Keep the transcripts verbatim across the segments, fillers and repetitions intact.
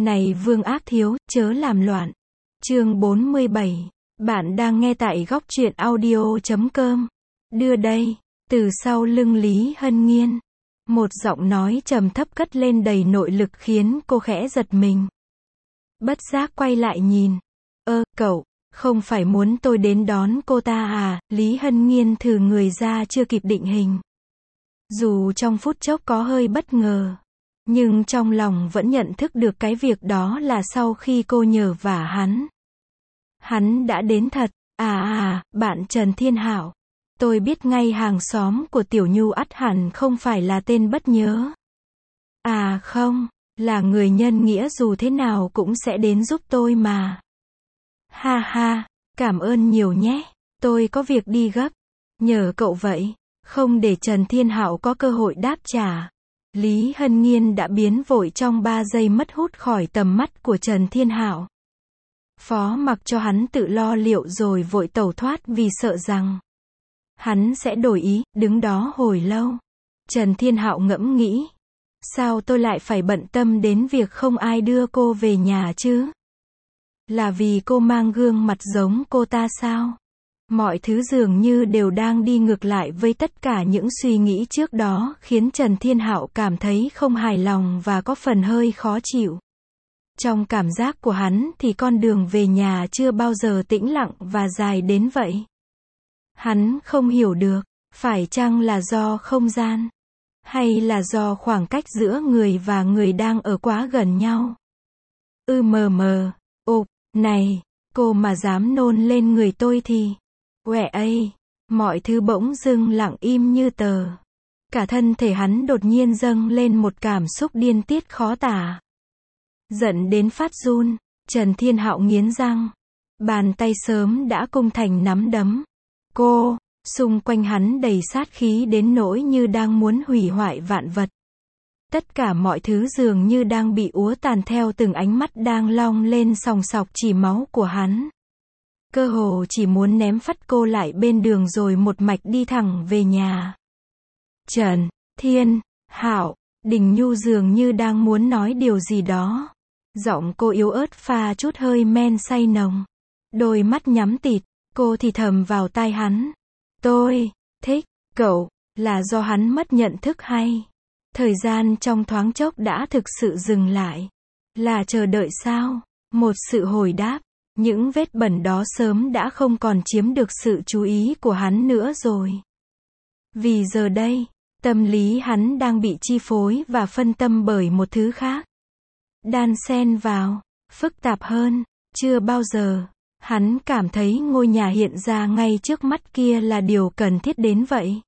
Này Vương Ác Thiếu, chớ làm loạn. Chương bốn mươi bảy. Bạn đang nghe tại góc truyện audio chấm com. Đưa đây, từ sau lưng Lý Hân Nghiên. Một giọng nói trầm thấp cất lên đầy nội lực khiến cô khẽ giật mình. Bất giác quay lại nhìn. Ơ, cậu, không phải muốn tôi đến đón cô ta à? Lý Hân Nghiên thừ người ra chưa kịp định hình. Dù trong phút chốc có hơi bất ngờ, nhưng trong lòng vẫn nhận thức được cái việc đó là sau khi cô nhờ vả hắn. Hắn đã đến thật. À à, bạn Trần Thiên Hạo. Tôi biết ngay hàng xóm của Tiểu Nhu ắt hẳn không phải là tên bất nhớ. À không, là người nhân nghĩa dù thế nào cũng sẽ đến giúp tôi mà. Ha ha, cảm ơn nhiều nhé, tôi có việc đi gấp. Nhờ cậu vậy. Không để Trần Thiên Hạo có cơ hội đáp trả, Lý Hân Nghiên đã biến vội trong ba giây mất hút khỏi tầm mắt của Trần Thiên Hạo. Phó mặc cho hắn tự lo liệu rồi vội tẩu thoát vì sợ rằng hắn sẽ đổi ý, đứng đó hồi lâu. Trần Thiên Hạo ngẫm nghĩ. Sao tôi lại phải bận tâm đến việc không ai đưa cô về nhà chứ? Là vì cô mang gương mặt giống cô ta sao? Mọi thứ dường như đều đang đi ngược lại với tất cả những suy nghĩ trước đó, khiến Trần Thiên Hạo cảm thấy không hài lòng và có phần hơi khó chịu. Trong cảm giác của hắn thì con đường về nhà chưa bao giờ tĩnh lặng và dài đến vậy. Hắn không hiểu được, phải chăng là do không gian, hay là do khoảng cách giữa người và người đang ở quá gần nhau. Ư mờ mờ, ộp, này, cô mà dám nôn lên người tôi thì... Quẹ ây, mọi thứ bỗng dưng lặng im như tờ. Cả thân thể hắn đột nhiên dâng lên một cảm xúc điên tiết khó tả. Giận đến phát run, Trần Thiên Hạo nghiến răng. Bàn tay sớm đã cung thành nắm đấm. Cô, xung quanh hắn đầy sát khí đến nỗi như đang muốn hủy hoại vạn vật. Tất cả mọi thứ dường như đang bị úa tàn theo từng ánh mắt đang long lên sòng sọc chỉ máu của hắn. Cơ hồ chỉ muốn ném phắt cô lại bên đường rồi một mạch đi thẳng về nhà. Trần Thiên Hạo, Đình Nhu dường như đang muốn nói điều gì đó. Giọng cô yếu ớt pha chút hơi men say nồng. Đôi mắt nhắm tịt, cô thì thầm vào tai hắn. Tôi thích cậu, là do hắn mất nhận thức hay? Thời gian trong thoáng chốc đã thực sự dừng lại. Là chờ đợi sao? Một sự hồi đáp. Những vết bẩn đó sớm đã không còn chiếm được sự chú ý của hắn nữa rồi. Vì giờ đây, tâm lý hắn đang bị chi phối và phân tâm bởi một thứ khác. Đan xen vào, phức tạp hơn, chưa bao giờ, hắn cảm thấy ngôi nhà hiện ra ngay trước mắt kia là điều cần thiết đến vậy.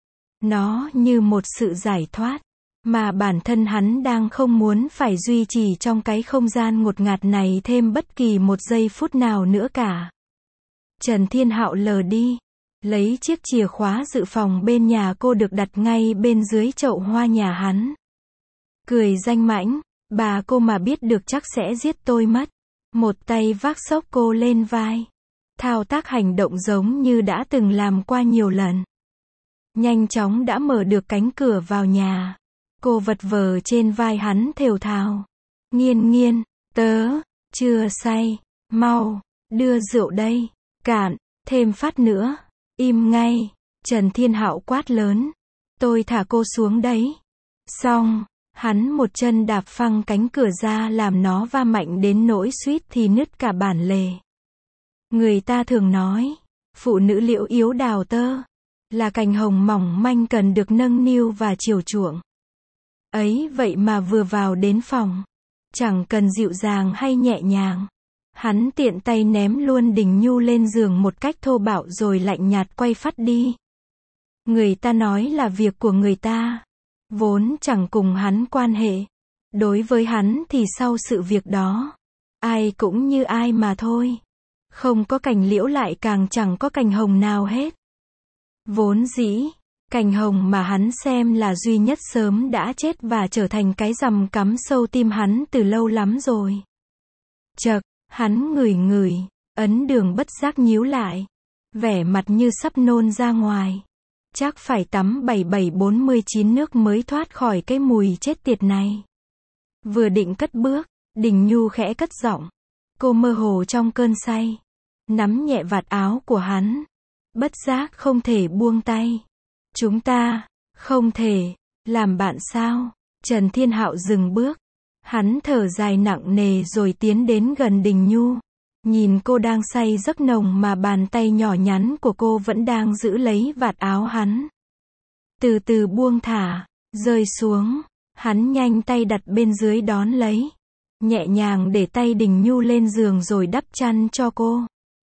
Nó như một sự giải thoát, mà bản thân hắn đang không muốn phải duy trì trong cái không gian ngột ngạt này thêm bất kỳ một giây phút nào nữa cả. Trần Thiên Hạo lờ đi, lấy chiếc chìa khóa dự phòng bên nhà cô được đặt ngay bên dưới chậu hoa nhà hắn. Cười danh mãnh, bà cô mà biết được chắc sẽ giết tôi mất. Một tay vác xốc cô lên vai. Thao tác hành động giống như đã từng làm qua nhiều lần. Nhanh chóng đã mở được cánh cửa vào nhà. Cô vật vờ trên vai hắn thều thào. Nghiên nghiên, tớ, chưa say, mau, đưa rượu đây, cạn, thêm phát nữa, im ngay, Trần Thiên Hạo quát lớn. Tôi thả cô xuống đấy. Xong, hắn một chân đạp phăng cánh cửa ra làm nó va mạnh đến nỗi suýt thì nứt cả bản lề. Người ta thường nói, phụ nữ liễu yếu đào tơ, là cành hồng mỏng manh cần được nâng niu và chiều chuộng. Ấy vậy mà vừa vào đến phòng, chẳng cần dịu dàng hay nhẹ nhàng, hắn tiện tay ném luôn Đình Nhu lên giường một cách thô bạo rồi lạnh nhạt quay phắt đi. Người ta nói là việc của người ta, vốn chẳng cùng hắn quan hệ. Đối với hắn thì sau sự việc đó, ai cũng như ai mà thôi. Không có cành liễu lại càng chẳng có cành hồng nào hết. Vốn dĩ, cành hồng mà hắn xem là duy nhất sớm đã chết và trở thành cái rằm cắm sâu tim hắn từ lâu lắm rồi. Chậc, hắn ngửi ngửi, ấn đường bất giác nhíu lại. Vẻ mặt như sắp nôn ra ngoài. Chắc phải tắm bảy bảy bốn mươi chín nước mới thoát khỏi cái mùi chết tiệt này. Vừa định cất bước, Đình Nhu khẽ cất giọng. Cô mơ hồ trong cơn say. Nắm nhẹ vạt áo của hắn. Bất giác không thể buông tay. Chúng ta, không thể, làm bạn sao? Trần Thiên Hạo dừng bước. Hắn thở dài nặng nề rồi tiến đến gần Đình Nhu. Nhìn cô đang say giấc nồng mà bàn tay nhỏ nhắn của cô vẫn đang giữ lấy vạt áo hắn. Từ từ buông thả, rơi xuống. Hắn nhanh tay đặt bên dưới đón lấy. Nhẹ nhàng để tay Đình Nhu lên giường rồi đắp chăn cho cô.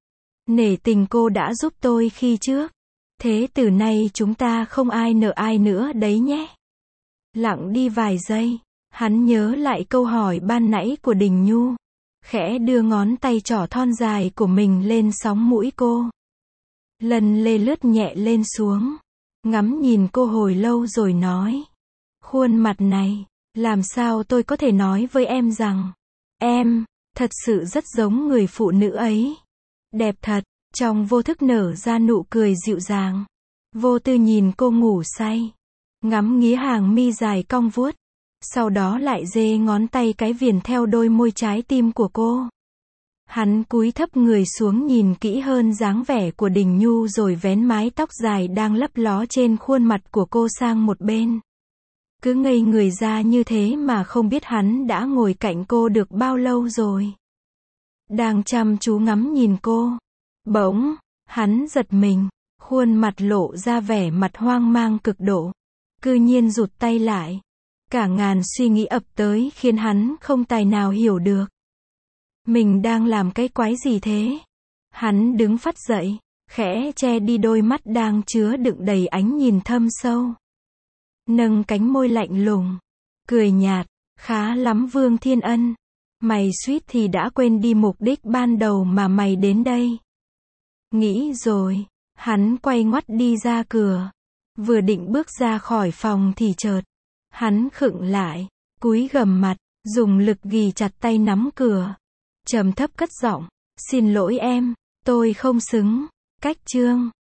Nể tình cô đã giúp tôi khi trước. Thế từ nay chúng ta không ai nợ ai nữa đấy nhé. Lặng đi vài giây. Hắn nhớ lại câu hỏi ban nãy của Đình Nhu. Khẽ đưa ngón tay trỏ thon dài của mình lên sóng mũi cô. Lần lê lướt nhẹ lên xuống. Ngắm nhìn cô hồi lâu rồi nói. Khuôn mặt này, làm sao tôi có thể nói với em rằng, em, thật sự rất giống người phụ nữ ấy. Đẹp thật, trong vô thức nở ra nụ cười dịu dàng. Vô tư nhìn cô ngủ say. Ngắm nghía hàng mi dài cong vuốt. Sau đó lại dê ngón tay cái viền theo đôi môi trái tim của cô. Hắn cúi thấp người xuống nhìn kỹ hơn dáng vẻ của Đình Nhu rồi vén mái tóc dài đang lấp ló trên khuôn mặt của cô sang một bên. Cứ ngây người ra như thế mà không biết hắn đã ngồi cạnh cô được bao lâu rồi. Đang chăm chú ngắm nhìn cô. Bỗng, hắn giật mình, khuôn mặt lộ ra vẻ mặt hoang mang cực độ. Cư nhiên rụt tay lại. Cả ngàn suy nghĩ ập tới khiến hắn không tài nào hiểu được. Mình đang làm cái quái gì thế? Hắn đứng phắt dậy, khẽ che đi đôi mắt đang chứa đựng đầy ánh nhìn thâm sâu. Nâng cánh môi lạnh lùng, cười nhạt, khá lắm Vương Thiên Ân. Mày suýt thì đã quên đi mục đích ban đầu mà mày đến đây. Nghĩ rồi, hắn quay ngoắt đi ra cửa. Vừa định bước ra khỏi phòng thì chợt, hắn khựng lại, cúi gằm mặt, dùng lực ghì chặt tay nắm cửa. Trầm thấp cất giọng, xin lỗi em, tôi không xứng. Cách chương